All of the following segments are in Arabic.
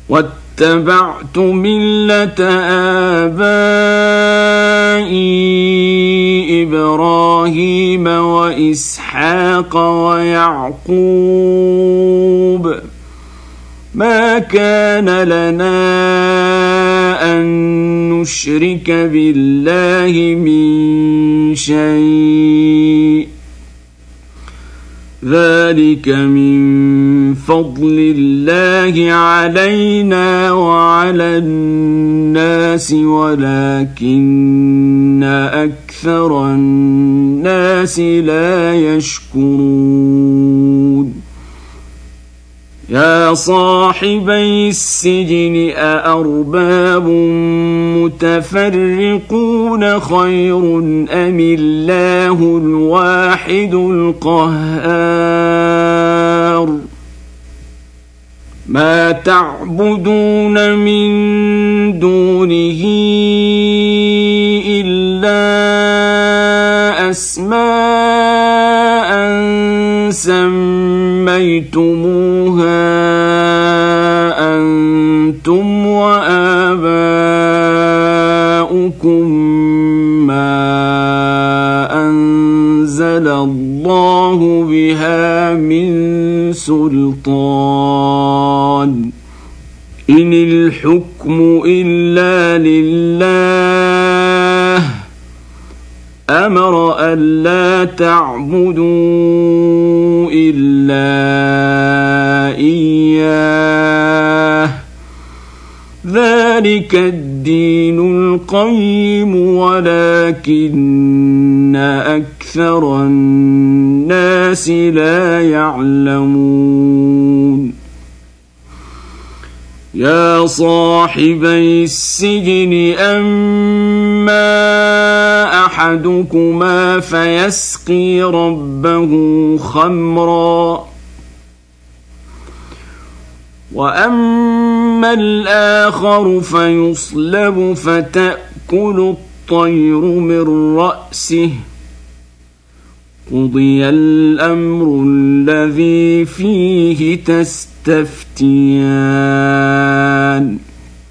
واتبعت ملة آبائي إبراهيم وإسحاق ويعقوب ما كان لنا أن نشرك بالله من شيء ذلك من فضل الله علينا وعلى الناس ولكن أكثر الناس لا يشكرون يا صاحبي السجن أأرباب متفرقون خير أم الله الواحد القهار ما تعبدون من دونه إلا أسماء سميتموها أنتم وآباؤكم ما أنزل الله بها من سلطان إن الحكم إلا لله أمر ألا تعبدوا إلا إياه ذلك الدين القيم ولكن أكثر الناس لا يعلمون يا صاحبي السجن أما أحدكما فيسقي ربه خمرا وأما الآخر فيصلب فتأكل الطير من رأسه قضي الأمر الذي فيه تستفتيان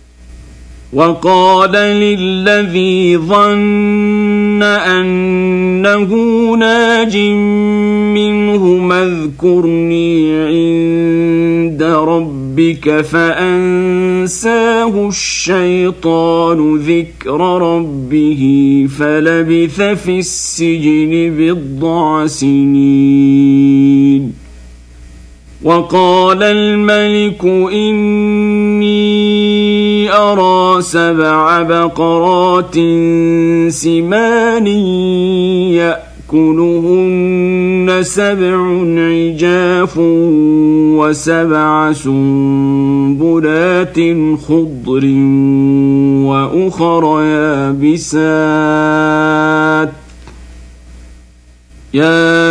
وقال للذي ظن أنه ناج منهما اذكرني عند ربك فأنساه الشيطان ذكر ربه فلبث في السجن بضع سنين وقال الملك إني أرى 7 بقرات سمان يأكلهن 7 عجاف و7 سنبلات خضر وأخر يابسات يا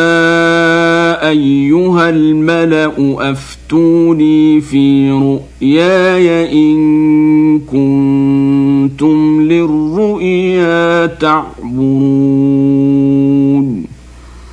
أيها الملأ أفتوني في رؤياي إن كنتم للرؤيا تعبرون